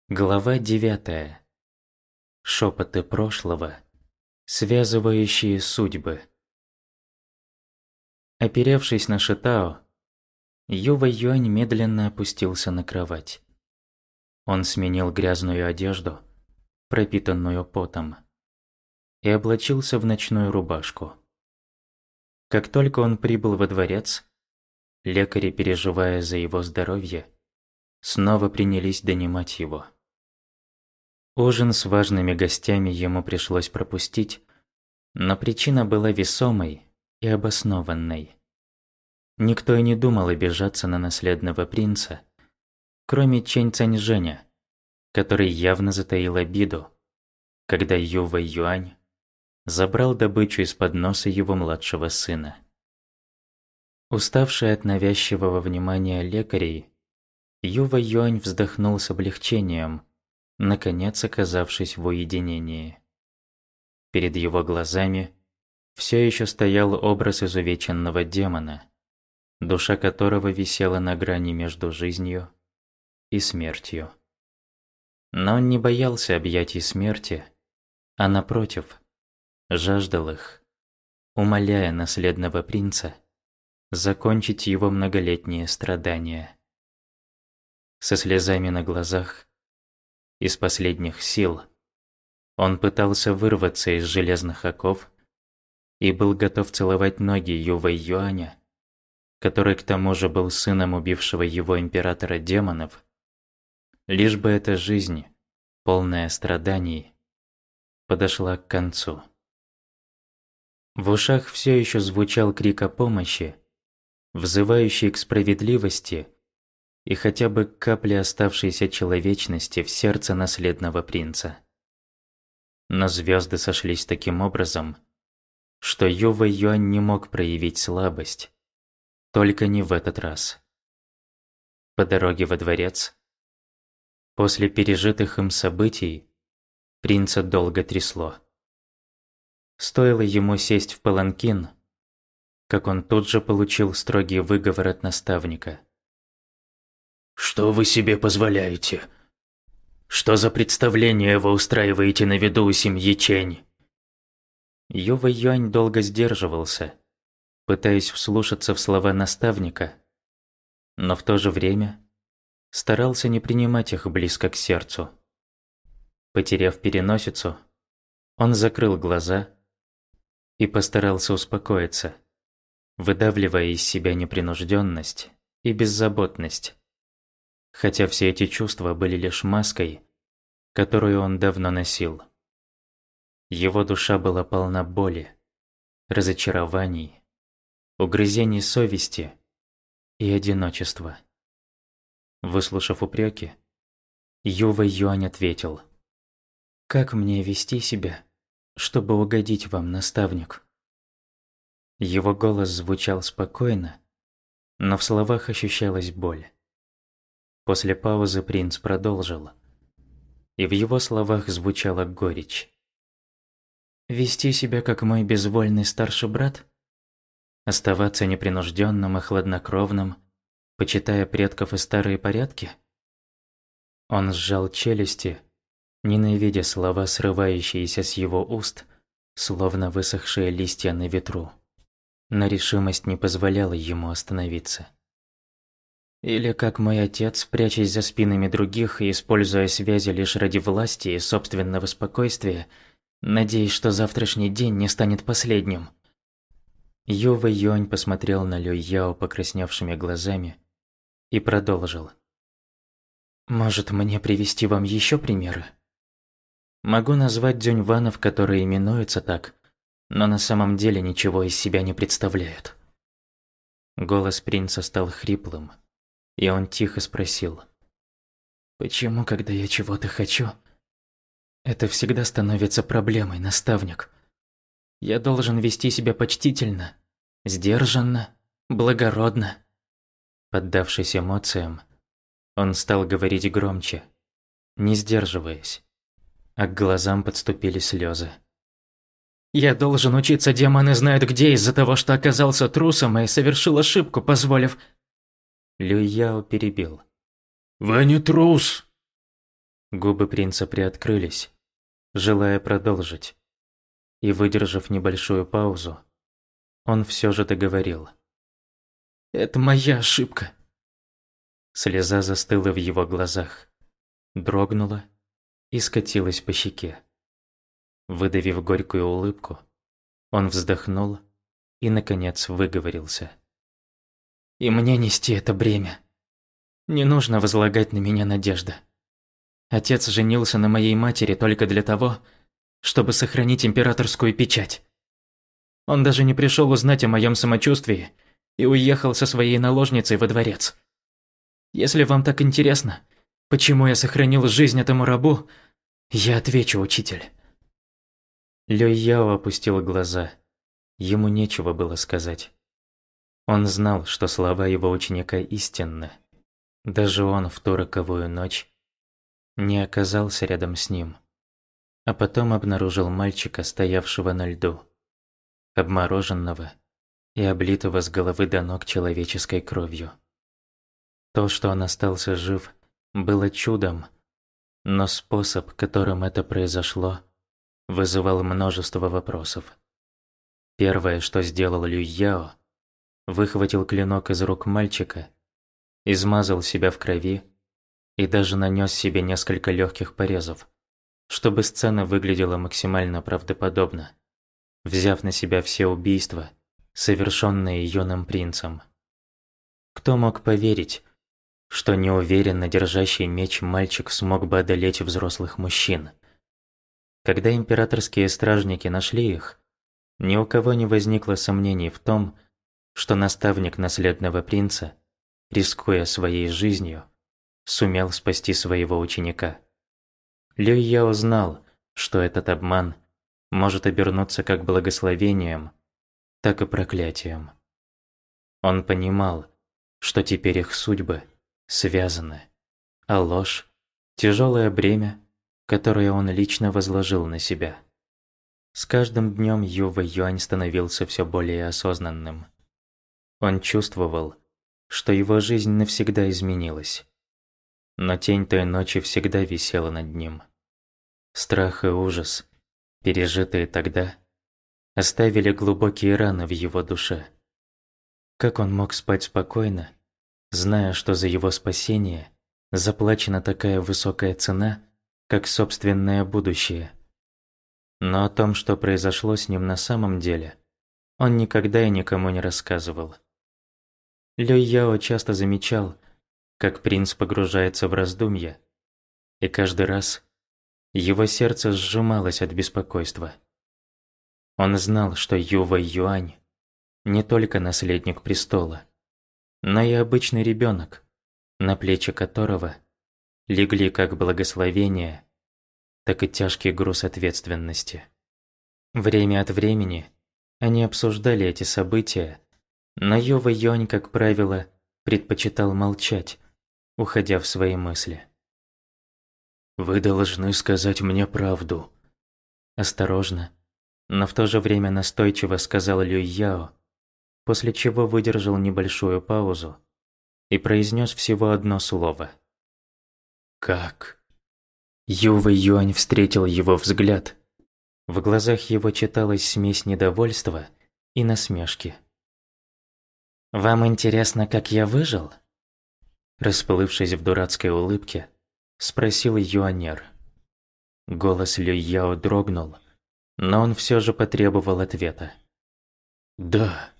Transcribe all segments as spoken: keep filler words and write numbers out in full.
Глава девятая. Шепоты прошлого, связывающие судьбы. Оперевшись на Шитао, Юва Юань медленно опустился на кровать. Он сменил грязную одежду, пропитанную потом, и облачился в ночную рубашку. Как только он прибыл во дворец, лекари, переживая за его здоровье, снова принялись донимать его. Ужин с важными гостями ему пришлось пропустить, но причина была весомой и обоснованной. Никто и не думал обижаться на наследного принца, кроме Чэнь Цаньжэня, который явно затаил обиду, когда Юва Юань забрал добычу из-под носа его младшего сына. Уставший от навязчивого внимания лекарей, Юва Юань вздохнул с облегчением, наконец оказавшись в уединении. Перед его глазами все еще стоял образ изувеченного демона, душа которого висела на грани между жизнью и смертью. Но он не боялся объятий смерти, а напротив, жаждал их, умоляя наследного принца закончить его многолетние страдания. Со слезами на глазах, из последних сил, он пытался вырваться из железных оков и был готов целовать ноги Ювэй Юаня, который к тому же был сыном убившего его императора демонов, лишь бы эта жизнь, полная страданий, подошла к концу. В ушах все еще звучал крик о помощи, взывающий к справедливости и хотя бы капли оставшейся человечности в сердце наследного принца. Но звезды сошлись таким образом, что Юва Юань не мог проявить слабость, только не в этот раз. По дороге во дворец, после пережитых им событий, принца долго трясло. Стоило ему сесть в паланкин, как он тут же получил строгий выговор от наставника. «Что вы себе позволяете? Что за представление вы устраиваете на виду у семьи Чэнь?» Юва Юань долго сдерживался, пытаясь вслушаться в слова наставника, но в то же время старался не принимать их близко к сердцу. Потеряв переносицу, он закрыл глаза и постарался успокоиться, выдавливая из себя непринужденность и беззаботность, хотя все эти чувства были лишь маской, которую он давно носил. Его душа была полна боли, разочарований, угрызений совести и одиночества. Выслушав упреки, Юва Юань ответил: «Как мне вести себя, чтобы угодить вам, наставник?» Его голос звучал спокойно, но в словах ощущалась боль. После паузы принц продолжил, и в его словах звучала горечь. «Вести себя как мой безвольный старший брат? Оставаться непринужденным и хладнокровным, почитая предков и старые порядки?» Он сжал челюсти, ненавидя слова, срывающиеся с его уст, словно высохшие листья на ветру. Но решимость не позволяла ему остановиться. Или как мой отец, прячась за спинами других и используя связи лишь ради власти и собственного спокойствия, надеясь, что завтрашний день не станет последним. Юва Юань посмотрел на Лю Яо покрасневшими глазами и продолжил. «Может, мне привести вам еще примеры? Могу назвать дюньванов, которые именуются так, но на самом деле ничего из себя не представляют». Голос принца стал хриплым, и он тихо спросил: «Почему, когда я чего-то хочу, это всегда становится проблемой, наставник? Я должен вести себя почтительно, сдержанно, благородно». Поддавшись эмоциям, он стал говорить громче, не сдерживаясь, а к глазам подступили слезы. «Я должен учиться, демоны знают где, из-за того, что оказался трусом и совершил ошибку, позволив...» Лю Яо перебил. «Вы не трус. Губы принца приоткрылись, желая продолжить. И, выдержав небольшую паузу, он все же договорил. «Это моя ошибка». Слеза застыла в его глазах, дрогнула и скатилась по щеке. Выдавив горькую улыбку, он вздохнул и, наконец, выговорился. «И мне нести это бремя. Не нужно возлагать на меня надежды. Отец женился на моей матери только для того, чтобы сохранить императорскую печать. Он даже не пришел узнать о моем самочувствии и уехал со своей наложницей во дворец. Если вам так интересно, почему я сохранил жизнь этому рабу, я отвечу, учитель». Люй Яо опустил глаза. Ему нечего было сказать. Он знал, что слова его ученика истинны. Даже он в ту роковую ночь не оказался рядом с ним, а потом обнаружил мальчика, стоявшего на льду, обмороженного и облитого с головы до ног человеческой кровью. То, что он остался жив, было чудом, но способ, которым это произошло, вызывал множество вопросов. Первое, что сделал Люй Яо, выхватил клинок из рук мальчика, измазал себя в крови и даже нанес себе несколько легких порезов, чтобы сцена выглядела максимально правдоподобно, взяв на себя все убийства, совершенные юным принцем. Кто мог поверить, что неуверенно держащий меч мальчик смог бы одолеть взрослых мужчин? Когда императорские стражники нашли их, ни у кого не возникло сомнений в том, что наставник наследного принца, рискуя своей жизнью, сумел спасти своего ученика. Люй Яо знал, что этот обман может обернуться как благословением, так и проклятием. Он понимал, что теперь их судьбы связаны, а ложь – тяжелое бремя, которое он лично возложил на себя. С каждым днем Ю Вэйюань становился все более осознанным. Он чувствовал, что его жизнь навсегда изменилась. Но тень той ночи всегда висела над ним. Страх и ужас, пережитые тогда, оставили глубокие раны в его душе. Как он мог спать спокойно, зная, что за его спасение заплачена такая высокая цена, как собственное будущее? Но о том, что произошло с ним на самом деле, он никогда и никому не рассказывал. Люй Яо часто замечал, как принц погружается в раздумья, и каждый раз его сердце сжималось от беспокойства. Он знал, что Ю Вэйюань не только наследник престола, но и обычный ребенок, на плечи которого легли как благословение, так и тяжкий груз ответственности. Время от времени они обсуждали эти события, но Ю Вэйюань, как правило, предпочитал молчать, уходя в свои мысли. «Вы должны сказать мне правду», – осторожно, но в то же время настойчиво сказал Люй Яо, после чего выдержал небольшую паузу и произнес всего одно слово. «Как?» Ю Вэйюань встретил его взгляд. В глазах его читалась смесь недовольства и насмешки. «Вам интересно, как я выжил?» Расплывшись в дурацкой улыбке, спросил юанер. Голос Люй Яо дрогнул, но он все же потребовал ответа. «Да».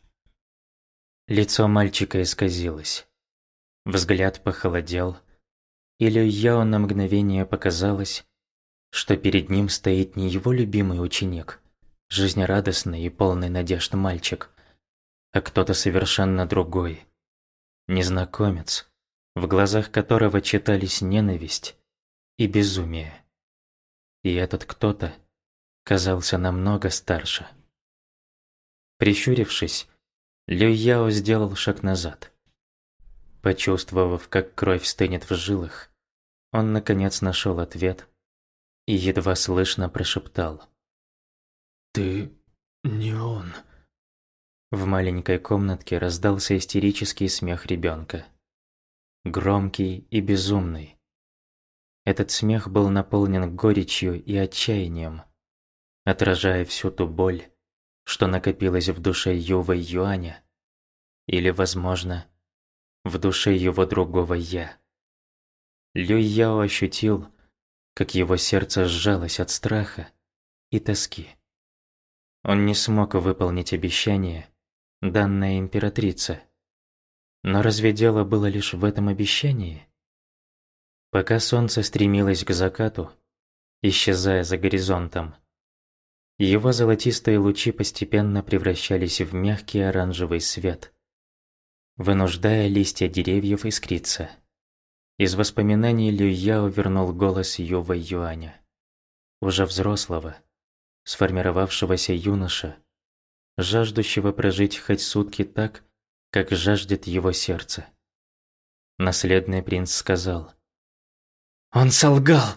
Лицо мальчика исказилось. Взгляд похолодел, и Люй Яо на мгновение показалось, что перед ним стоит не его любимый ученик, жизнерадостный и полный надежд мальчик, а кто-то совершенно другой, незнакомец, в глазах которого читались ненависть и безумие. И этот кто-то казался намного старше. Прищурившись, Люй Яо сделал шаг назад. Почувствовав, как кровь стынет в жилах, он наконец нашел ответ и едва слышно прошептал: «Ты не он». В маленькой комнатке раздался истерический смех ребенка. Громкий и безумный. Этот смех был наполнен горечью и отчаянием, отражая всю ту боль, что накопилась в душе Ювэй Юаня, или, возможно, в душе его другого «я». Люй Яо ощутил, как его сердце сжалось от страха и тоски. Он не смог выполнить обещание, данное императрице. Но разве дело было лишь в этом обещании? Пока солнце стремилось к закату, исчезая за горизонтом, его золотистые лучи постепенно превращались в мягкий оранжевый свет, вынуждая листья деревьев искриться. Из воспоминаний Люй Яо вернул голос Ювэй Юаня, уже взрослого, сформировавшегося юноша, жаждущего прожить хоть сутки так, как жаждет его сердце. Наследный принц сказал: «Он солгал!»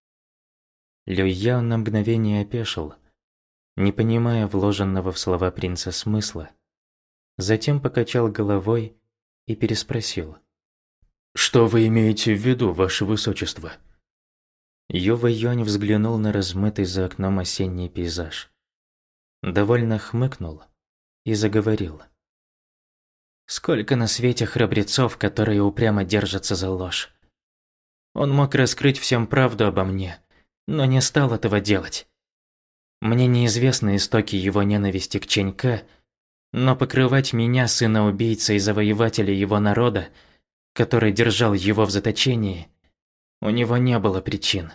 Люй Яо на мгновение опешил, не понимая вложенного в слова принца смысла. Затем покачал головой и переспросил: «Что вы имеете в виду, ваше высочество?» Ювэй Юань взглянул на размытый за окном осенний пейзаж. Довольно хмыкнул и заговорил: «Сколько на свете храбрецов, которые упрямо держатся за ложь. Он мог раскрыть всем правду обо мне, но не стал этого делать. Мне неизвестны истоки его ненависти к Чэнька, но покрывать меня, сына убийцы и завоевателя его народа, который держал его в заточении, у него не было причин».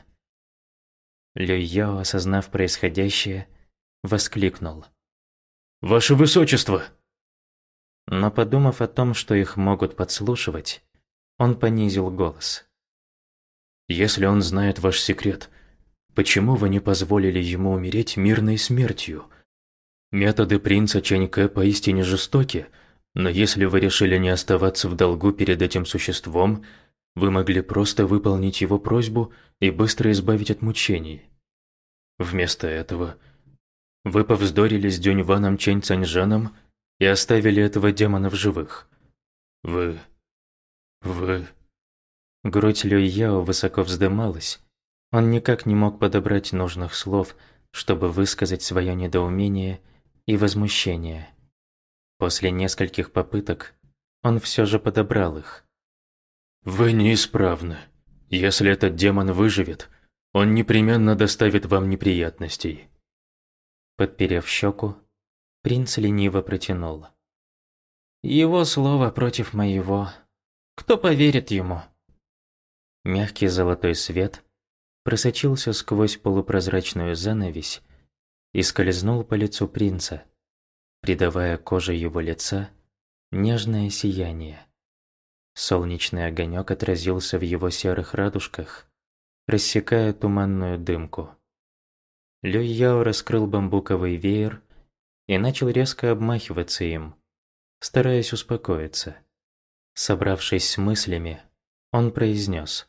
Люй Яо, осознав происходящее, воскликнул: «Ваше высочество!» Но, подумав о том, что их могут подслушивать, он понизил голос: «Если он знает ваш секрет, почему вы не позволили ему умереть мирной смертью? Методы принца Чэнька поистине жестоки, но если вы решили не оставаться в долгу перед этим существом, вы могли просто выполнить его просьбу и быстро избавить от мучений. Вместо этого вы повздорили с Дюньваном Чэнь Цаньжаном и оставили этого демона в живых. Вы... вы...» Грудь Люй Яо высоко вздымалась. Он никак не мог подобрать нужных слов, чтобы высказать свое недоумение и возмущение. После нескольких попыток он все же подобрал их. «Вы неисправны. Если этот демон выживет, он непременно доставит вам неприятностей». Подперев щеку, принц лениво протянул: «Его слово против моего. Кто поверит ему?» Мягкий золотой свет просочился сквозь полупрозрачную занавесь и скользнул по лицу принца, придавая коже его лица нежное сияние. Солнечный огонек отразился в его серых радужках, рассекая туманную дымку. Люй Яо раскрыл бамбуковый веер и начал резко обмахиваться им, стараясь успокоиться. Собравшись с мыслями, он произнес: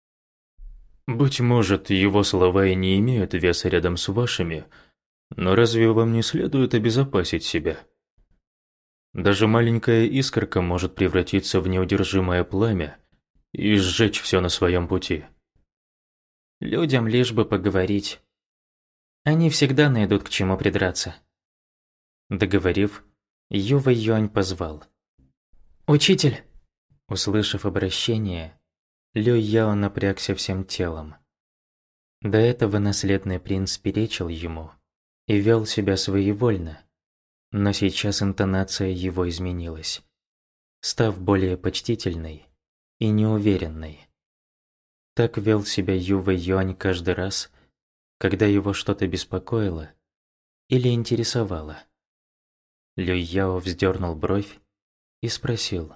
«Быть может, его слова и не имеют веса рядом с вашими, но разве вам не следует обезопасить себя? Даже маленькая искорка может превратиться в неудержимое пламя и сжечь все на своем пути». «Людям лишь бы поговорить. Они всегда найдут к чему придраться». Договорив, Ювэй Юань позвал: «Учитель!» Услышав обращение, Люй Яо напрягся всем телом. До этого наследный принц перечил ему и вел себя своевольно, но сейчас интонация его изменилась, став более почтительной и неуверенной. Так вел себя Ювэй Юань каждый раз, когда его что-то беспокоило или интересовало. Люй Яо вздернул бровь и спросил: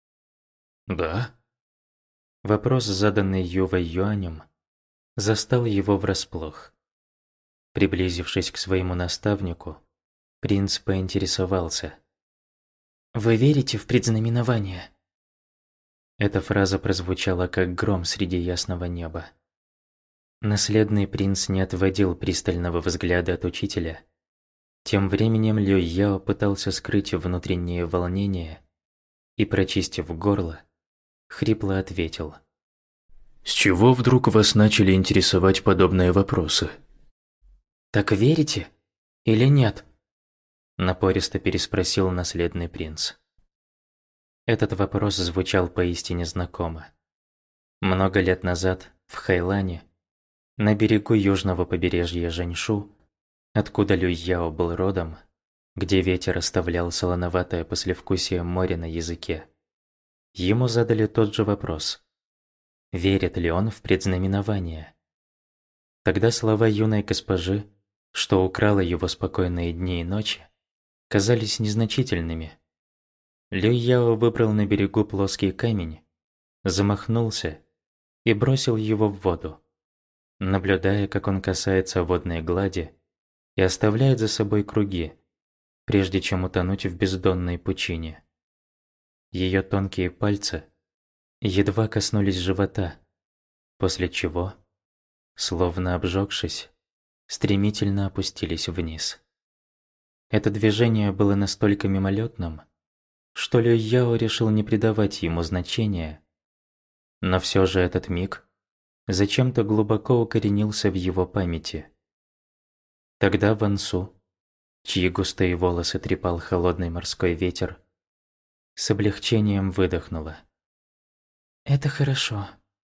«Да?» Вопрос, заданный Ювэй Юанем, застал его врасплох. Приблизившись к своему наставнику, принц поинтересовался: «Вы верите в предзнаменование?» Эта фраза прозвучала как гром среди ясного неба. Наследный принц не отводил пристального взгляда от учителя. Тем временем Люй Яо пытался скрыть внутреннее волнение и, прочистив горло, хрипло ответил: С чего вдруг вас начали интересовать подобные вопросы? «Так верите или нет?» – напористо переспросил наследный принц. Этот вопрос звучал поистине знакомо. Много лет назад в Хайлане, на берегу южного побережья Жаньшу, откуда Люй Яо был родом, где ветер оставлял солоноватое послевкусие моря на языке, ему задали тот же вопрос: верит ли он в предзнаменование? Тогда слова юной госпожи, что украла его спокойные дни и ночи, казались незначительными. Люй Яо выбрал на берегу плоский камень, замахнулся и бросил его в воду, наблюдая, как он касается водной глади и оставляет за собой круги, прежде чем утонуть в бездонной пучине. Ее тонкие пальцы едва коснулись живота, после чего, словно обжегшись, стремительно опустились вниз. Это движение было настолько мимолетным, что Люй Яо решил не придавать ему значения, но все же этот миг зачем-то глубоко укоренился в его памяти. Тогда Ван Су, чьи густые волосы трепал холодный морской ветер, с облегчением выдохнула. «Это хорошо».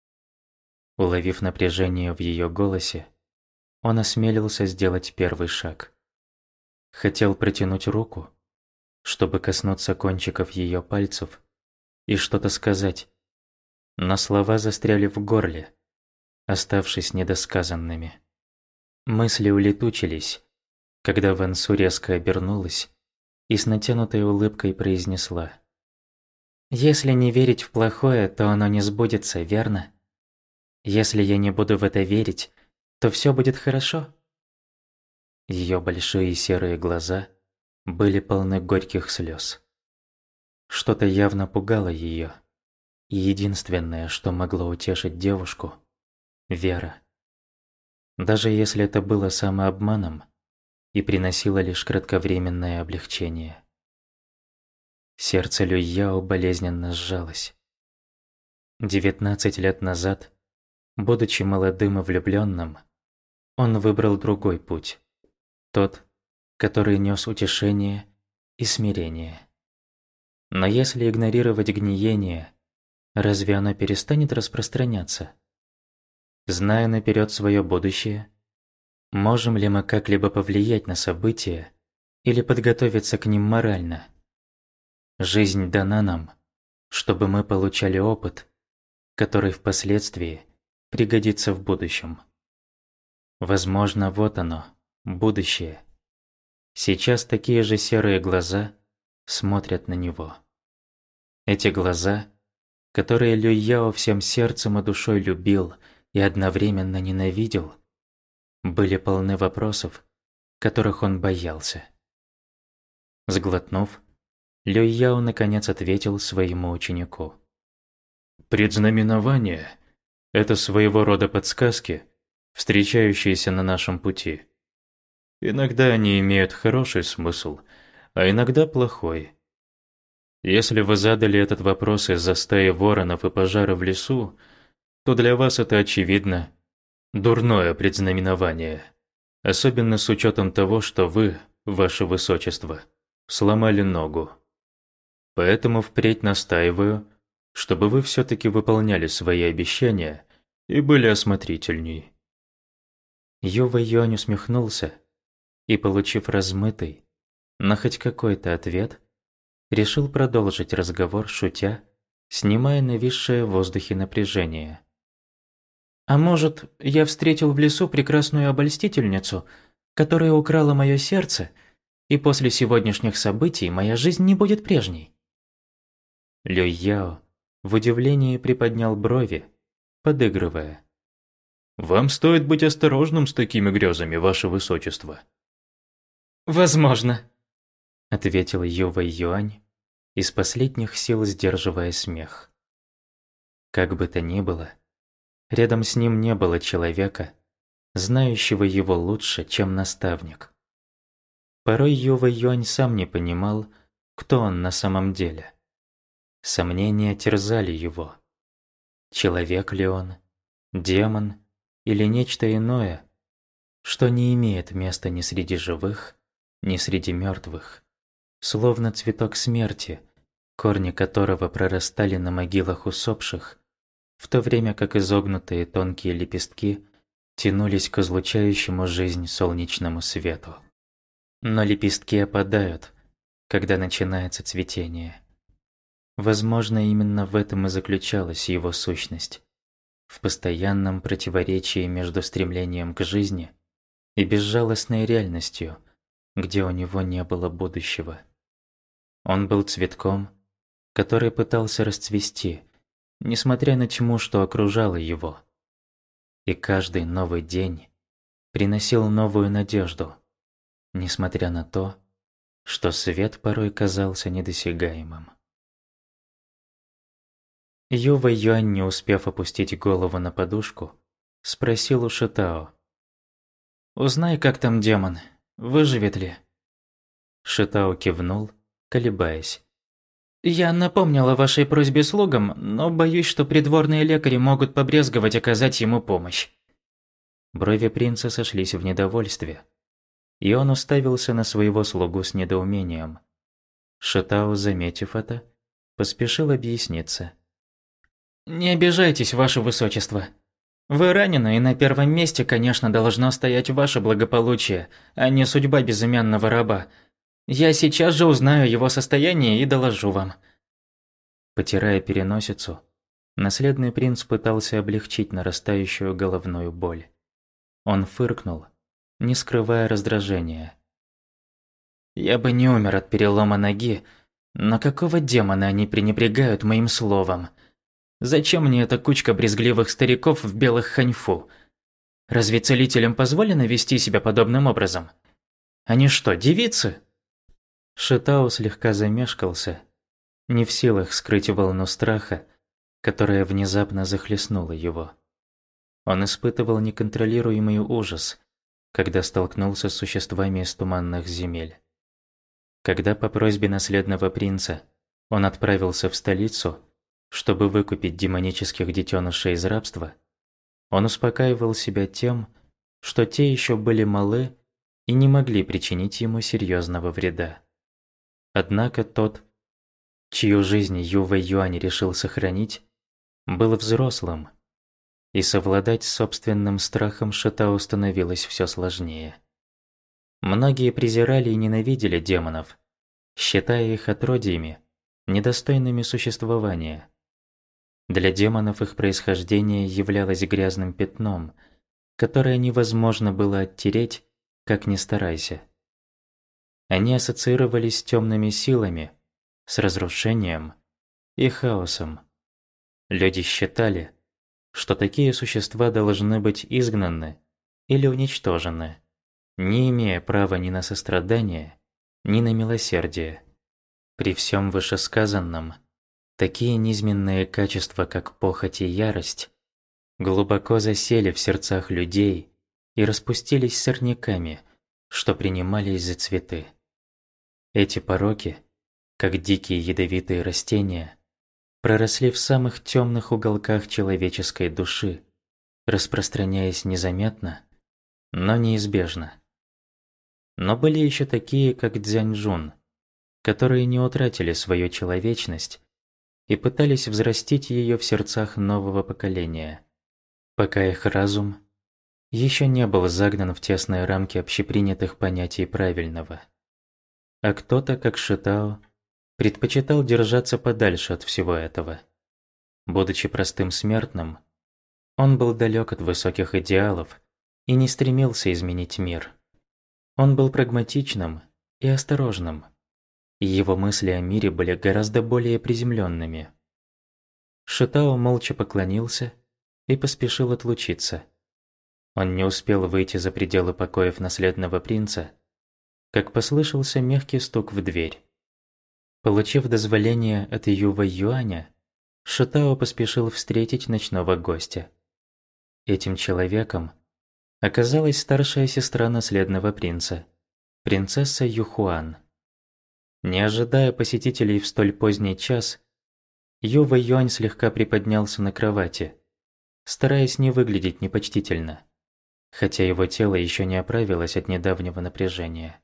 Уловив напряжение в ее голосе, он осмелился сделать первый шаг. Хотел протянуть руку, чтобы коснуться кончиков ее пальцев и что-то сказать, но слова застряли в горле, оставшись недосказанными. Мысли улетучились, когда Ван Су резко обернулась и с натянутой улыбкой произнесла: «Если не верить в плохое, то оно не сбудется, верно? Если я не буду в это верить, то все будет хорошо». Ее большие серые глаза были полны горьких слез. Что-то явно пугало ее, и единственное, что могло утешить девушку – вера. Даже если это было самообманом и приносило лишь кратковременное облегчение. Сердце Люй Яо болезненно сжалось. Девятнадцать лет назад, будучи молодым и влюбленным, он выбрал другой путь. Тот, который нес утешение и смирение. Но если игнорировать гниение, разве оно перестанет распространяться? Зная наперед свое будущее, можем ли мы как-либо повлиять на события или подготовиться к ним морально? Жизнь дана нам, чтобы мы получали опыт, который впоследствии пригодится в будущем. Возможно, вот оно, будущее. Сейчас такие же серые глаза смотрят на него. Эти глаза, которые Люй Яо всем сердцем и душой любил и одновременно ненавидел, были полны вопросов, которых он боялся. Сглотнув, Люй Яо наконец ответил своему ученику. Предзнаменование – это своего рода подсказки, встречающиеся на нашем пути. Иногда они имеют хороший смысл, а иногда плохой. Если вы задали этот вопрос из-за стаи воронов и пожара в лесу, то для вас это, очевидно, дурное предзнаменование, особенно с учетом того, что вы, ваше высочество, сломали ногу. Поэтому впредь настаиваю, чтобы вы все-таки выполняли свои обещания и были осмотрительней. Ю Вэйюань усмехнулся и, получив размытый, но хоть какой-то ответ, решил продолжить разговор, шутя, снимая нависшее в воздухе напряжение. «А может, я встретил в лесу прекрасную обольстительницу, которая украла мое сердце, и после сегодняшних событий моя жизнь не будет прежней?» Люй Яо в удивлении приподнял брови, подыгрывая. «Вам стоит быть осторожным с такими грезами, ваше высочество». «Возможно», — ответил Ю Вэйюань, из последних сил сдерживая смех. Как бы то ни было, рядом с ним не было человека, знающего его лучше, чем наставник. Порой Ю Вэйюань сам не понимал, кто он на самом деле. Сомнения терзали его. Человек ли он демон или нечто иное, что не имеет места ни среди живых, ни среди мертвых, словно цветок смерти, корни которого прорастали на могилах усопших, в то время как изогнутые тонкие лепестки тянулись к излучающему жизнь солнечному свету. Но лепестки опадают, когда начинается цветение. Возможно, именно в этом и заключалась его сущность, в постоянном противоречии между стремлением к жизни и безжалостной реальностью, где у него не было будущего. Он был цветком, который пытался расцвести, несмотря на тьму, что окружало его. И каждый новый день приносил новую надежду, несмотря на то, что свет порой казался недосягаемым. Ю Вэйюань, не успев опустить голову на подушку, спросил у Шитао: «Узнай, как там демон, выживет ли?» Шитао кивнул, колебаясь. «Я напомнил о вашей просьбе слугам, но боюсь, что придворные лекари могут побрезговать оказать ему помощь». Брови принца сошлись в недовольстве, и он уставился на своего слугу с недоумением. Шитао, заметив это, поспешил объясниться. «Не обижайтесь, ваше высочество. Вы ранены, и на первом месте, конечно, должно стоять ваше благополучие, а не судьба безымянного раба. Я сейчас же узнаю его состояние и доложу вам». Потирая переносицу, наследный принц пытался облегчить нарастающую головную боль. Он фыркнул, не скрывая раздражения. «Я бы не умер от перелома ноги, но какого демона они пренебрегают моим словом? Зачем мне эта кучка брезгливых стариков в белых ханьфу? Разве целителям позволено вести себя подобным образом? Они что, девицы?» Шитао слегка замешкался, не в силах скрыть волну страха, которая внезапно захлестнула его. Он испытывал неконтролируемый ужас, когда столкнулся с существами из туманных земель. Когда по просьбе наследного принца он отправился в столицу, чтобы выкупить демонических детенышей из рабства, он успокаивал себя тем, что те еще были малы и не могли причинить ему серьезного вреда. Однако тот, чью жизнь Ю Вэйюань решил сохранить, был взрослым, и совладать с собственным страхом Шитао становилось все сложнее. Многие презирали и ненавидели демонов, считая их отродьями, недостойными существования. Для демонов их происхождение являлось грязным пятном, которое невозможно было оттереть, как ни старайся. Они ассоциировались с темными силами, с разрушением и хаосом. Люди считали, что такие существа должны быть изгнаны или уничтожены, не имея права ни на сострадание, ни на милосердие. При всем вышесказанном, такие низменные качества, как похоть и ярость, глубоко засели в сердцах людей и распустились сорняками, что принимались за цветы. Эти пороки, как дикие ядовитые растения, проросли в самых темных уголках человеческой души, распространяясь незаметно, но неизбежно. Но были еще такие, как Цзяньжун, которые не утратили свою человечность и пытались взрастить ее в сердцах нового поколения, пока их разум еще не был загнан в тесные рамки общепринятых понятий правильного. А кто-то, как Шитао, предпочитал держаться подальше от всего этого. Будучи простым смертным, он был далек от высоких идеалов и не стремился изменить мир. Он был прагматичным и осторожным, и его мысли о мире были гораздо более приземленными. Шитао молча поклонился и поспешил отлучиться. Он не успел выйти за пределы покоев наследного принца, как послышался мягкий стук в дверь. Получив дозволение от Ю Вэйюаня, Шитао поспешил встретить ночного гостя. Этим человеком оказалась старшая сестра наследного принца, принцесса Юхуан. Не ожидая посетителей в столь поздний час, Ю Вэйюань слегка приподнялся на кровати, стараясь не выглядеть непочтительно, хотя его тело еще не оправилось от недавнего напряжения.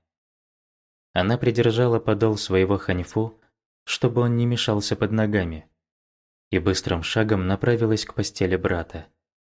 Она придержала подол своего ханьфу, чтобы он не мешался под ногами, и быстрым шагом направилась к постели брата.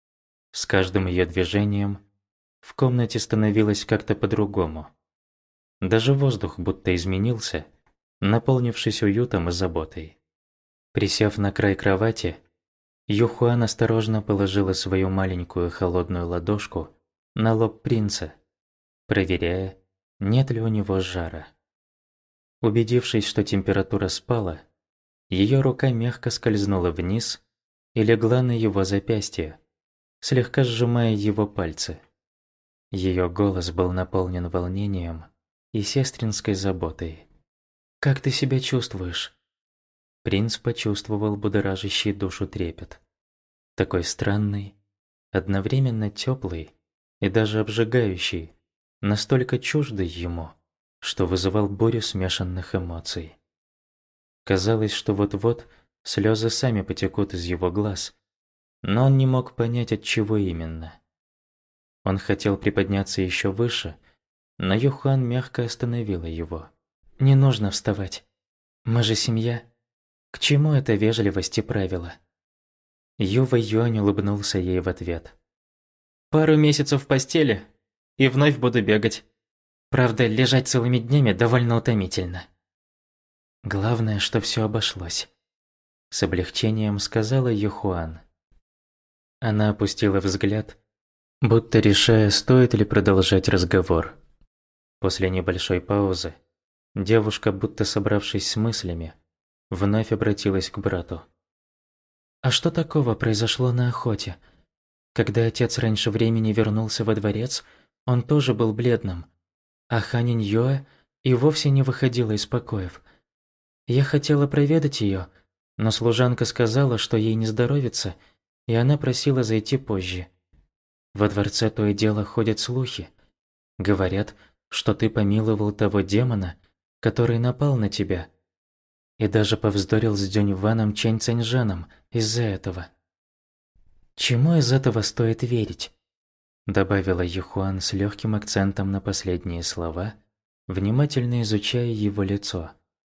С каждым ее движением в комнате становилось как-то по-другому. Даже воздух будто изменился, наполнившись уютом и заботой. Присев на край кровати, Юхуан осторожно положила свою маленькую холодную ладошку на лоб принца, проверяя, нет ли у него жара. Убедившись, что температура спала, ее рука мягко скользнула вниз и легла на его запястье, слегка сжимая его пальцы. Ее голос был наполнен волнением и сестринской заботой. «Как ты себя чувствуешь?» Принц почувствовал будоражащий душу трепет. Такой странный, одновременно теплый и даже обжигающий, настолько чуждый ему, что вызывал бурю смешанных эмоций. Казалось, что вот-вот слезы сами потекут из его глаз, но он не мог понять, от чего именно. Он хотел приподняться еще выше, но Юхуан мягко остановила его. «Не нужно вставать. Мы же семья. К чему эта вежливость и правила?» Ювэй Юань улыбнулся ей в ответ. «Пару месяцев в постели, и вновь буду бегать. Правда, лежать целыми днями довольно утомительно. Главное, что все обошлось», — с облегчением сказала Юхуан. Она опустила взгляд, будто решая, стоит ли продолжать разговор. После небольшой паузы девушка, будто собравшись с мыслями, вновь обратилась к брату. «А что такого произошло на охоте? Когда отец раньше времени вернулся во дворец, он тоже был бледным, а Ханин Юэ и вовсе не выходила из покоев. Я хотела проведать ее, но служанка сказала, что ей не здоровится, и она просила зайти позже. Во дворце то и дело ходят слухи. Говорят, что ты помиловал того демона, который напал на тебя, и даже повздорил с Дюньваном Чэнь Цэньжаном из-за этого. Чему из этого стоит верить?» Добавила Юхуан с легким акцентом на последние слова, внимательно изучая его лицо.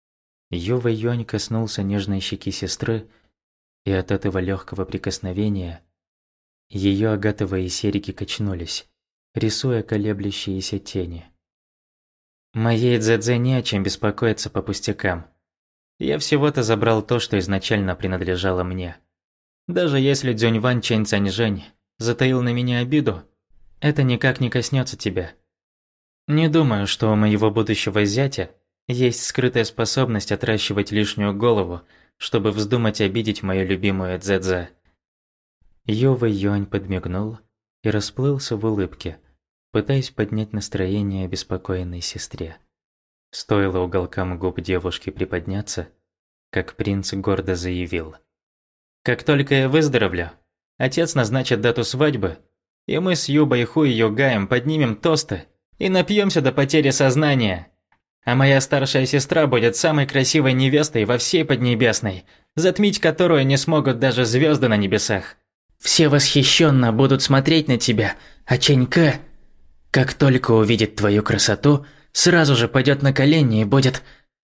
Ювэй Юань коснулся нежной щеки сестры, и от этого легкого прикосновения ее агатовые серьги качнулись, рисуя колеблющиеся тени. «Моей Цзэцзэ не о чем беспокоиться по пустякам. Я всего-то забрал то, что изначально принадлежало мне. Даже если Цзюньван Чэнь Цаньжэнь затаил на меня обиду, это никак не коснется тебя. Не думаю, что у моего будущего зятя есть скрытая способность отращивать лишнюю голову, чтобы вздумать обидеть мою любимую Цзэцзэ». Ювэй Юань подмигнул и расплылся в улыбке, пытаясь поднять настроение обеспокоенной сестре. Стоило уголкам губ девушки приподняться, как принц гордо заявил: «Как только я выздоровлю, отец назначит дату свадьбы, и мы с Юбой Ху и Югаем поднимем тосты и напьемся до потери сознания. А моя старшая сестра будет самой красивой невестой во всей Поднебесной, затмить которую не смогут даже звезды на небесах. Все восхищенно будут смотреть на тебя, а Чэнь-Кэ, как только увидит твою красоту, сразу же пойдет на колени и будет...»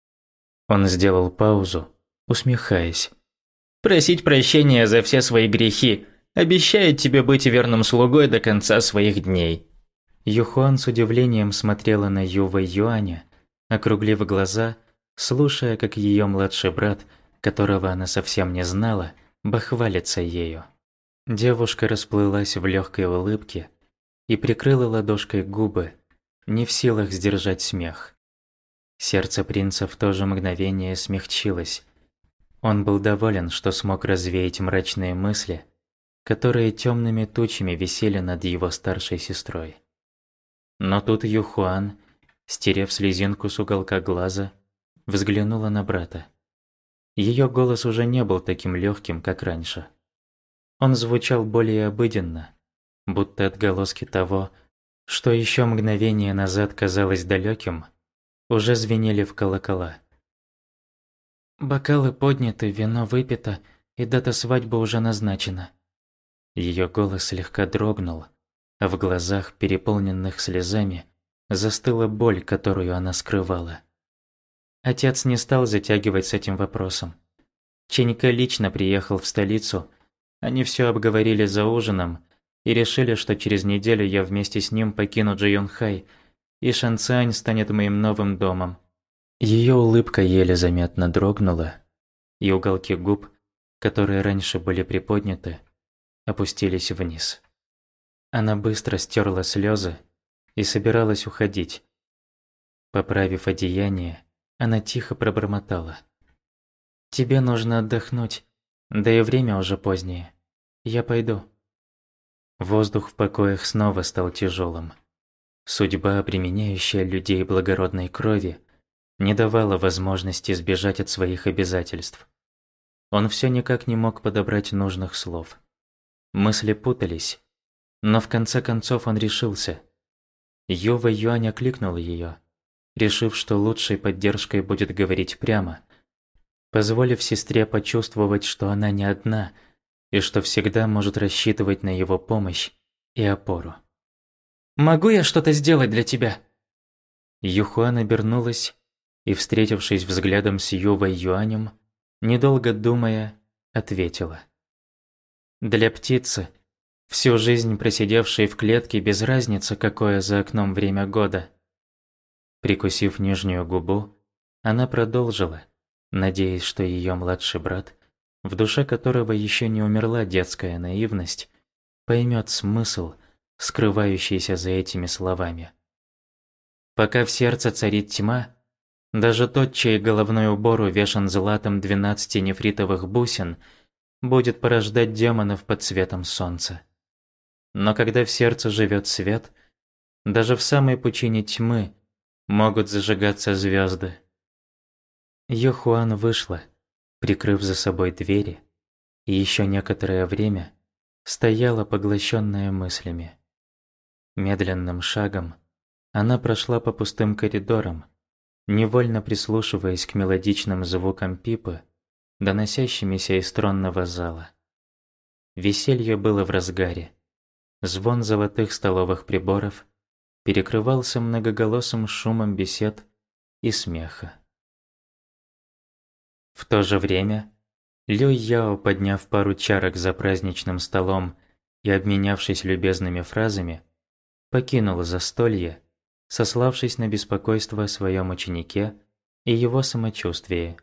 Он сделал паузу, усмехаясь. «Просить прощения за все свои грехи, обещает тебе быть верным слугой до конца своих дней». Юхуан с удивлением смотрела на Ювэй Юаня, округлив глаза, слушая, как ее младший брат, которого она совсем не знала, бахвалится ею. Девушка расплылась в легкой улыбке и прикрыла ладошкой губы, не в силах сдержать смех. Сердце принца в то же мгновение смягчилось. Он был доволен, что смог развеять мрачные мысли, которые темными тучами висели над его старшей сестрой. Но тут Юхуан, стерев слезинку с уголка глаза, взглянула на брата. Ее голос уже не был таким легким, как раньше. Он звучал более обыденно, будто отголоски того, что еще мгновение назад казалось далеким, уже звенели в колокола. «Бокалы подняты, вино выпито, и дата свадьбы уже назначена. Ее голос слегка дрогнул, а в глазах, переполненных слезами, застыла боль, которую она скрывала. Отец не стал затягивать с этим вопросом. Ченька лично приехал в столицу, они все обговорили за ужином и решили, что через неделю я вместе с ним покину Джэйюнхай, и Шанцань станет моим новым домом. Ее улыбка еле заметно дрогнула, и уголки губ, которые раньше были приподняты, опустились вниз. Она быстро стерла слезы и собиралась уходить. Поправив одеяние, она тихо пробормотала: «Тебе нужно отдохнуть, да и время уже позднее. Я пойду». Воздух в покоях снова стал тяжелым. Судьба, обременяющая людей благородной крови, не давала возможности сбежать от своих обязательств. Он все никак не мог подобрать нужных слов. Мысли путались, но в конце концов он решился. Юва Юань окликнул ее, решив, что лучшей поддержкой будет говорить прямо, позволив сестре почувствовать, что она не одна и что всегда может рассчитывать на его помощь и опору. «Могу я что-то сделать для тебя?» Юхуан обернулась и, встретившись взглядом с Ювой Юанем, недолго думая, ответила: «Для птицы, всю жизнь просидевшей в клетке без разницы, какое за окном время года». Прикусив нижнюю губу, она продолжила, надеясь, что ее младший брат, в душе которого еще не умерла детская наивность, поймет смысл, скрывающийся за этими словами. Пока в сердце царит тьма, даже тот, чей головной убор увешан златом двенадцати нефритовых бусин, будет порождать демонов под светом солнца. Но когда в сердце живет свет, даже в самой пучине тьмы могут зажигаться звезды. Юхуан вышла, прикрыв за собой двери, и еще некоторое время стояла, поглощенная мыслями. Медленным шагом она прошла по пустым коридорам, невольно прислушиваясь к мелодичным звукам пипы, доносящимися из тронного зала. Веселье было в разгаре. Звон золотых столовых приборов перекрывался многоголосым шумом бесед и смеха. В то же время Лю Яо, подняв пару чарок за праздничным столом и обменявшись любезными фразами, покинул застолье, сославшись на беспокойство о своем ученике и его самочувствии.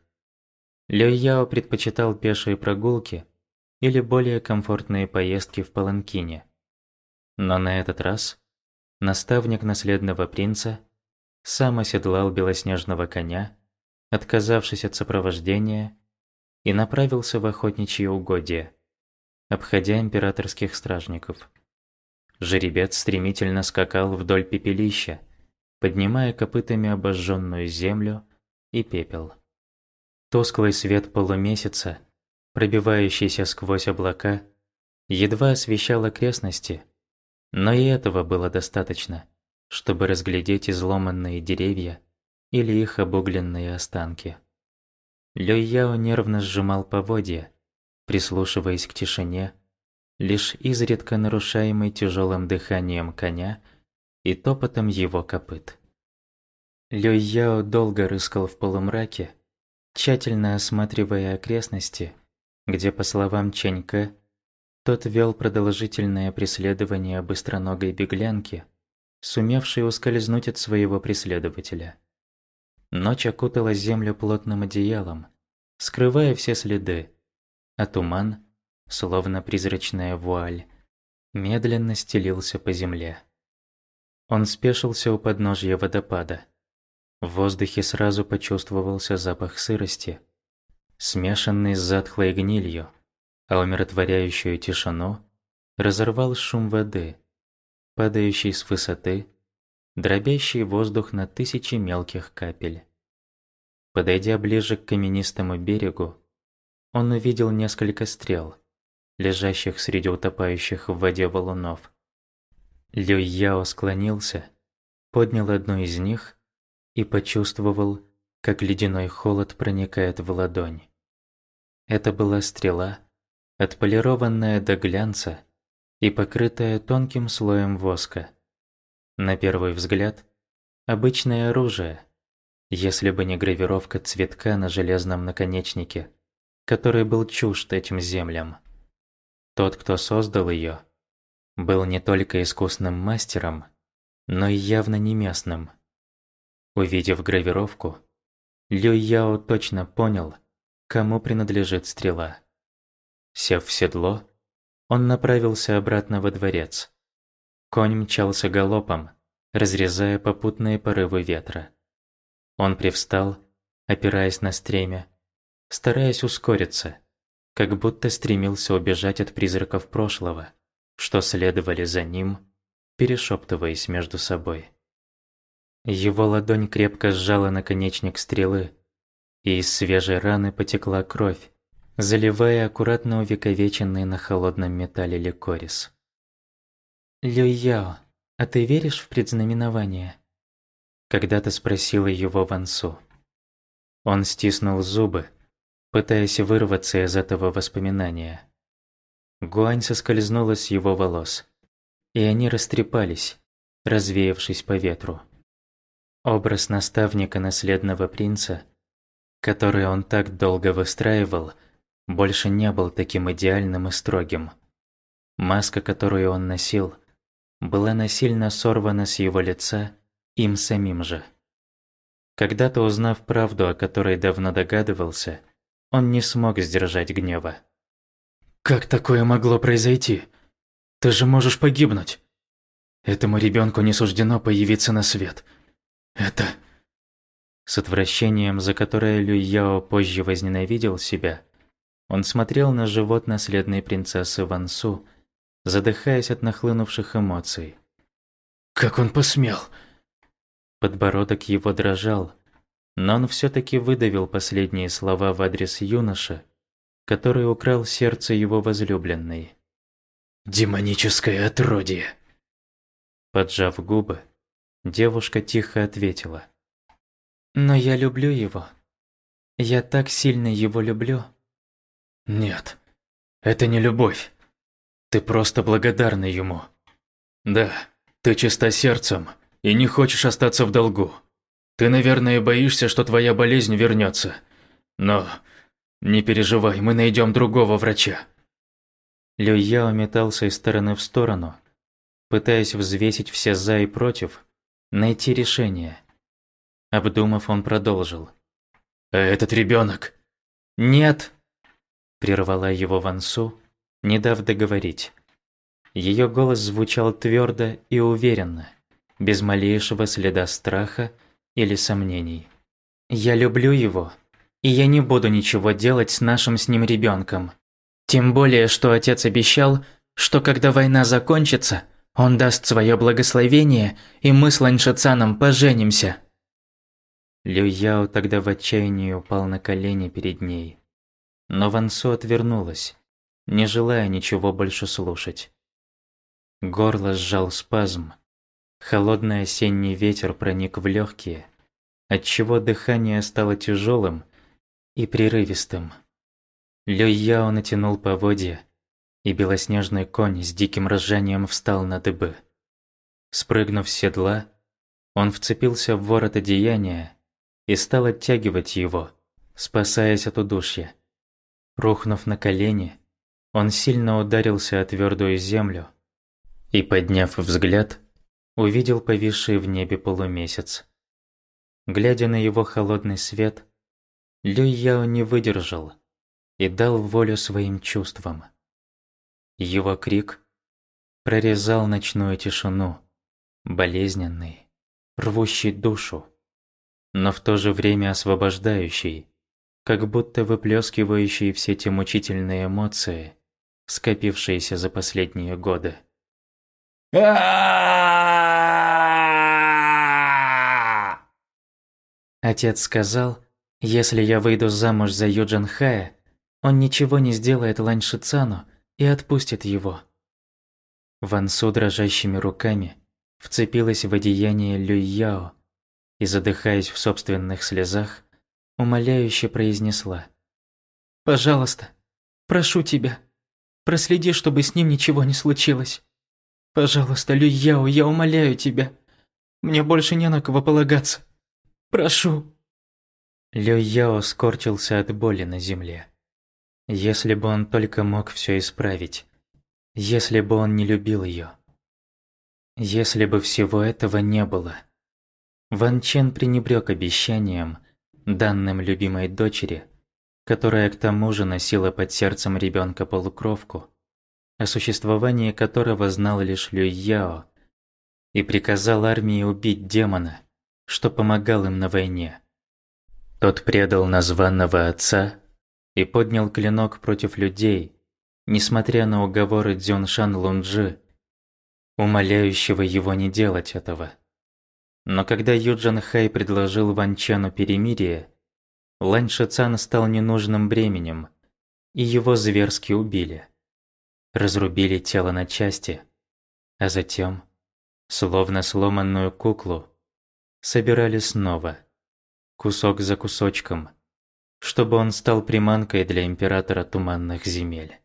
Лю Яо предпочитал пешие прогулки или более комфортные поездки в паланкине. Но на этот раз наставник наследного принца сам оседлал белоснежного коня, отказавшись от сопровождения, и направился в охотничьи угодья, обходя императорских стражников. Жеребец стремительно скакал вдоль пепелища, поднимая копытами обожженную землю и пепел. Тусклый свет полумесяца, пробивающийся сквозь облака, едва освещал окрестности, но и этого было достаточно, чтобы разглядеть изломанные деревья или их обугленные останки. Лю Яо нервно сжимал поводья, прислушиваясь к тишине, лишь изредка нарушаемой тяжелым дыханием коня и топотом его копыт. Лю Яо долго рыскал в полумраке, тщательно осматривая окрестности, где, по словам Чэньке, тот вел продолжительное преследование быстроногой беглянки, сумевшей ускользнуть от своего преследователя. Ночь окутала землю плотным одеялом, скрывая все следы, а туман, словно призрачная вуаль, медленно стелился по земле. Он спешился у подножья водопада. В воздухе сразу почувствовался запах сырости, смешанный с затхлой гнилью, а умиротворяющую тишину разорвал шум воды, падающий с высоты, дробящий воздух на тысячи мелких капель. Подойдя ближе к каменистому берегу, он увидел несколько стрел, лежащих среди утопающих в воде валунов. Лю Яо склонился, поднял одну из них и почувствовал, как ледяной холод проникает в ладонь. Это была стрела, отполированная до глянца и покрытая тонким слоем воска. На первый взгляд, обычное оружие, если бы не гравировка цветка на железном наконечнике, который был чужд этим землям. Тот, кто создал ее, был не только искусным мастером, но и явно не местным. Увидев гравировку, Лю Яо точно понял, кому принадлежит стрела. Сев в седло, он направился обратно во дворец. Конь мчался галопом, разрезая попутные порывы ветра. Он привстал, опираясь на стремя, стараясь ускориться, как будто стремился убежать от призраков прошлого, что следовали за ним, перешептываясь между собой. Его ладонь крепко сжала наконечник стрелы, и из свежей раны потекла кровь, заливая аккуратно увековеченный на холодном металле ликорис. «Лю Яо, а ты веришь в предзнаменование?» Когда-то спросила его Ван Су. Он стиснул зубы, пытаясь вырваться из этого воспоминания. Гуань соскользнула с его волос, и они растрепались, развеявшись по ветру. Образ наставника наследного принца, который он так долго выстраивал, больше не был таким идеальным и строгим. Маска, которую он носил, была насильно сорвана с его лица им самим же. Когда-то узнав правду, о которой давно догадывался, он не смог сдержать гнева. «Как такое могло произойти? Ты же можешь погибнуть. Этому ребенку не суждено появиться на свет. Это...» С отвращением, за которое Лю Яо позже возненавидел себя, он смотрел на живот наследной принцессы Ван Су, задыхаясь от нахлынувших эмоций. «Как он посмел?» Подбородок его дрожал, но он все-таки выдавил последние слова в адрес юноши, который украл сердце его возлюбленной. «Демоническое отродье!» Поджав губы, девушка тихо ответила. «Но я люблю его. Я так сильно его люблю». «Нет, это не любовь. Ты просто благодарна ему. Да, ты чиста сердцем и не хочешь остаться в долгу. Ты, наверное, боишься, что твоя болезнь вернется. Но не переживай, мы найдем другого врача». Лю Яо метался из стороны в сторону, пытаясь взвесить все «за» и «против», найти решение. Обдумав, он продолжил. «А этот ребенок?» «Нет!» – прервала его Ван Су, не дав договорить. Ее голос звучал твердо и уверенно, без малейшего следа страха или сомнений. «Я люблю его, и я не буду ничего делать с нашим с ним ребенком. Тем более, что отец обещал, что когда война закончится, он даст свое благословение, и мы с Ланьшицаном поженимся». Лю Яо тогда в отчаянии упал на колени перед ней. Но Ван Су отвернулась, не желая ничего больше слушать. Горло сжал спазм. Холодный осенний ветер проник в легкие, отчего дыхание стало тяжелым и прерывистым. Лю Яо натянул поводья, и белоснежный конь с диким ржанием встал на дыбы. Спрыгнув с седла, он вцепился в ворот одеяния и стал оттягивать его, спасаясь от удушья. Рухнув на колени, он сильно ударился о твердую землю и, подняв взгляд, увидел повисший в небе полумесяц. Глядя на его холодный свет, Лю Яо не выдержал и дал волю своим чувствам. Его крик прорезал ночную тишину, болезненный, рвущий душу, но в то же время освобождающий, как будто выплескивающий все те мучительные эмоции, скопившиеся за последние годы. Отец сказал, если я выйду замуж за Ю Джанхая, он ничего не сделает Ланьшицану и отпустит его. Ван Су дрожащими руками вцепилась в одеяние Лю Яо и, задыхаясь в собственных слезах, умоляюще произнесла: «Пожалуйста, прошу тебя, Проследи, чтобы с ним ничего не случилось. Пожалуйста, Люй Яо, я умоляю тебя. Мне больше не на кого полагаться. Прошу». Люй Яо скорчился от боли на земле. Если бы он только мог все исправить. Если бы он не любил ее. Если бы всего этого не было. Ван Чен пренебрег обещанием, данным любимой дочери, которая к тому же носила под сердцем ребенка полукровку, о существовании которого знал лишь Люй Яо, и приказал армии убить демона, что помогал им на войне. Тот предал названного отца и поднял клинок против людей, несмотря на уговоры Цзюншан Лунжи, умоляющего его не делать этого. Но когда Юджин Хай предложил Ван Чену перемирие, Лань Шицан стал ненужным бременем, и его зверски убили. Разрубили тело на части, а затем, словно сломанную куклу, собирали снова, кусок за кусочком, чтобы он стал приманкой для императора туманных земель.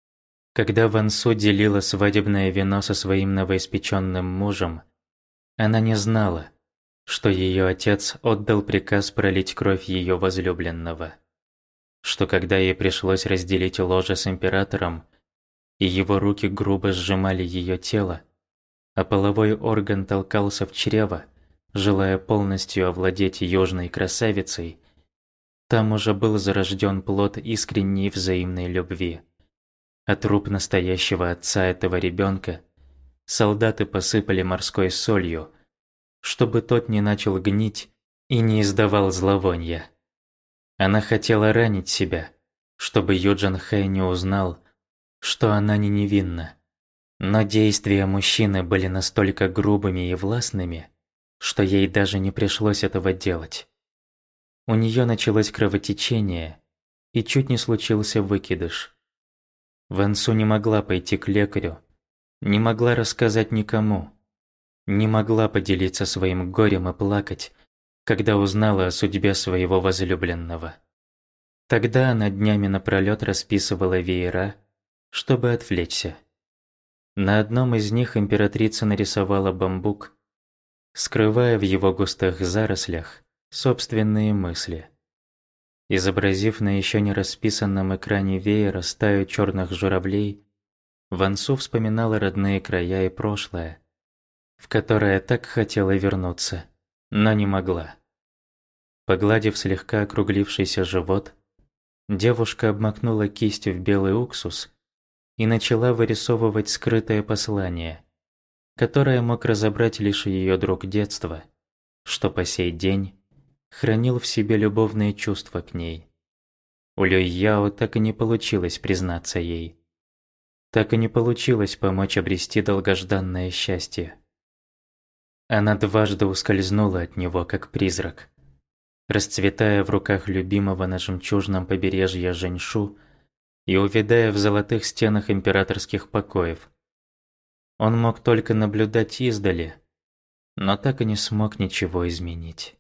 Когда Ван Су делила свадебное вино со своим новоиспеченным мужем, она не знала, что ее отец отдал приказ пролить кровь ее возлюбленного, что когда ей пришлось разделить ложе с императором, и его руки грубо сжимали ее тело, а половой орган толкался в чрево, желая полностью овладеть южной красавицей, там уже был зарожден плод искренней взаимной любви. А труп настоящего отца этого ребенка солдаты посыпали морской солью, чтобы тот не начал гнить и не издавал зловония. Она хотела ранить себя, чтобы Юджин Хэй не узнал, что она не невинна. Но действия мужчины были настолько грубыми и властными, что ей даже не пришлось этого делать. У нее началось кровотечение, и чуть не случился выкидыш. Ван Су не могла пойти к лекарю, не могла рассказать никому, не могла поделиться своим горем и плакать, когда узнала о судьбе своего возлюбленного. Тогда она днями напролёт расписывала веера, чтобы отвлечься. На одном из них императрица нарисовала бамбук, скрывая в его густых зарослях собственные мысли. Изобразив на еще не расписанном экране веера стаю черных журавлей, Ван Су вспоминала родные края и прошлое, в которое так хотела вернуться, но не могла. Погладив слегка округлившийся живот, девушка обмакнула кисть в белый уксус и начала вырисовывать скрытое послание, которое мог разобрать лишь ее друг детства, что по сей день хранил в себе любовные чувства к ней. У Люй Яо так и не получилось признаться ей. Так и не получилось помочь обрести долгожданное счастье. Она дважды ускользнула от него, как призрак, расцветая в руках любимого на жемчужном побережье Жэньшу и увядая в золотых стенах императорских покоев. Он мог только наблюдать издали, но так и не смог ничего изменить.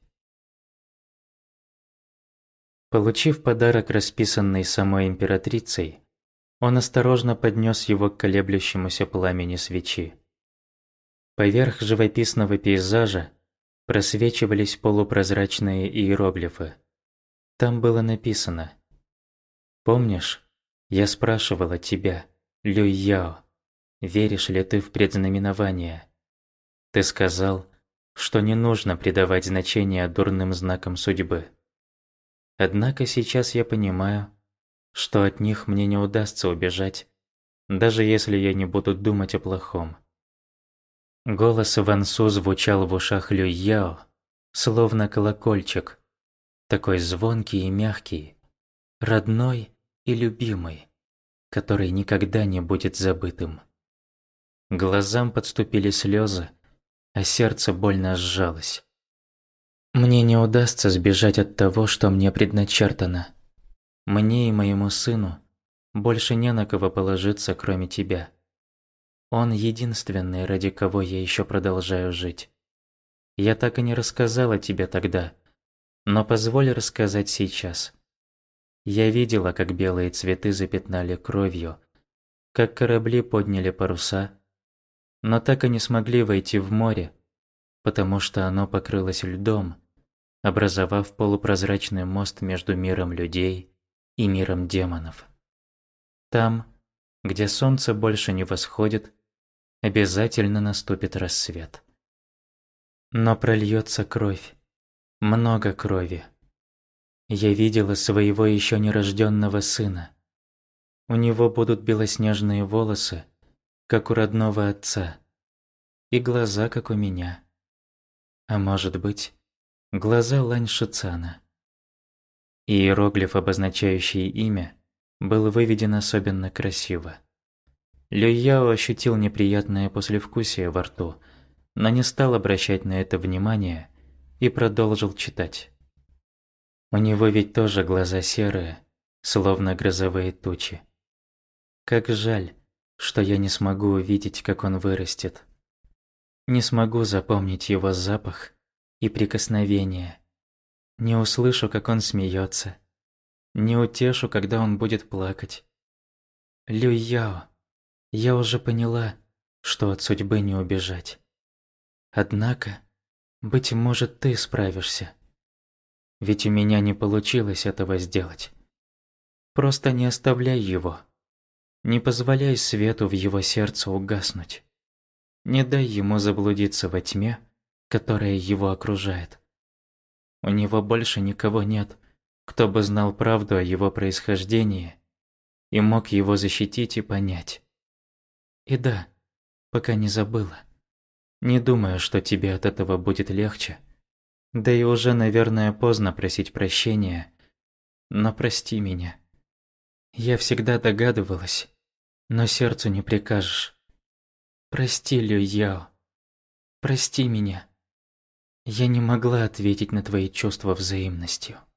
Получив подарок, расписанный самой императрицей, он осторожно поднес его к колеблющемуся пламени свечи. Поверх живописного пейзажа просвечивались полупрозрачные иероглифы. Там было написано: «Помнишь, я спрашивала тебя, Люй Яо, веришь ли ты в предзнаменование? Ты сказал, что не нужно придавать значение дурным знакам судьбы. Однако сейчас я понимаю, что от них мне не удастся убежать, даже если я не буду думать о плохом». Голос Ван Су звучал в ушах Люй Яо, словно колокольчик, такой звонкий и мягкий, родной и любимый, который никогда не будет забытым. Глазам подступили слезы, а сердце больно сжалось. «Мне не удастся сбежать от того, что мне предначертано. Мне и моему сыну больше не на кого положиться, кроме тебя. Он единственный, ради кого я еще продолжаю жить. Я так и не рассказала тебе тогда, но позволь рассказать сейчас. Я видела, как белые цветы запятнали кровью, как корабли подняли паруса, но так и не смогли войти в море, потому что оно покрылось льдом, образовав полупрозрачный мост между миром людей и миром демонов. Там, где солнце больше не восходит, обязательно наступит рассвет. Но прольется кровь, много крови. Я видела своего еще нерожденного сына. У него будут белоснежные волосы, как у родного отца, и глаза, как у меня. А может быть, глаза Лань Шицана. Иероглиф, обозначающий имя, был выведен особенно красиво. Лю Яо ощутил неприятное послевкусие во рту, но не стал обращать на это внимание и продолжил читать. У него ведь тоже глаза серые, словно грозовые тучи. Как жаль, что я не смогу увидеть, как он вырастет. Не смогу запомнить его запах и прикосновение. Не услышу, как он смеется. Не утешу, когда он будет плакать. Лю Яо, я уже поняла, что от судьбы не убежать. Однако, быть может, ты справишься. Ведь у меня не получилось этого сделать. Просто не оставляй его. Не позволяй свету в его сердце угаснуть. Не дай ему заблудиться во тьме, которая его окружает. У него больше никого нет, кто бы знал правду о его происхождении и мог его защитить и понять. И да, пока не забыла. Не думаю, что тебе от этого будет легче. Да и уже, наверное, поздно просить прощения, но прости меня. Я всегда догадывалась, но сердцу не прикажешь. Прости, Лю Яо. Прости меня. Я не могла ответить на твои чувства взаимностью.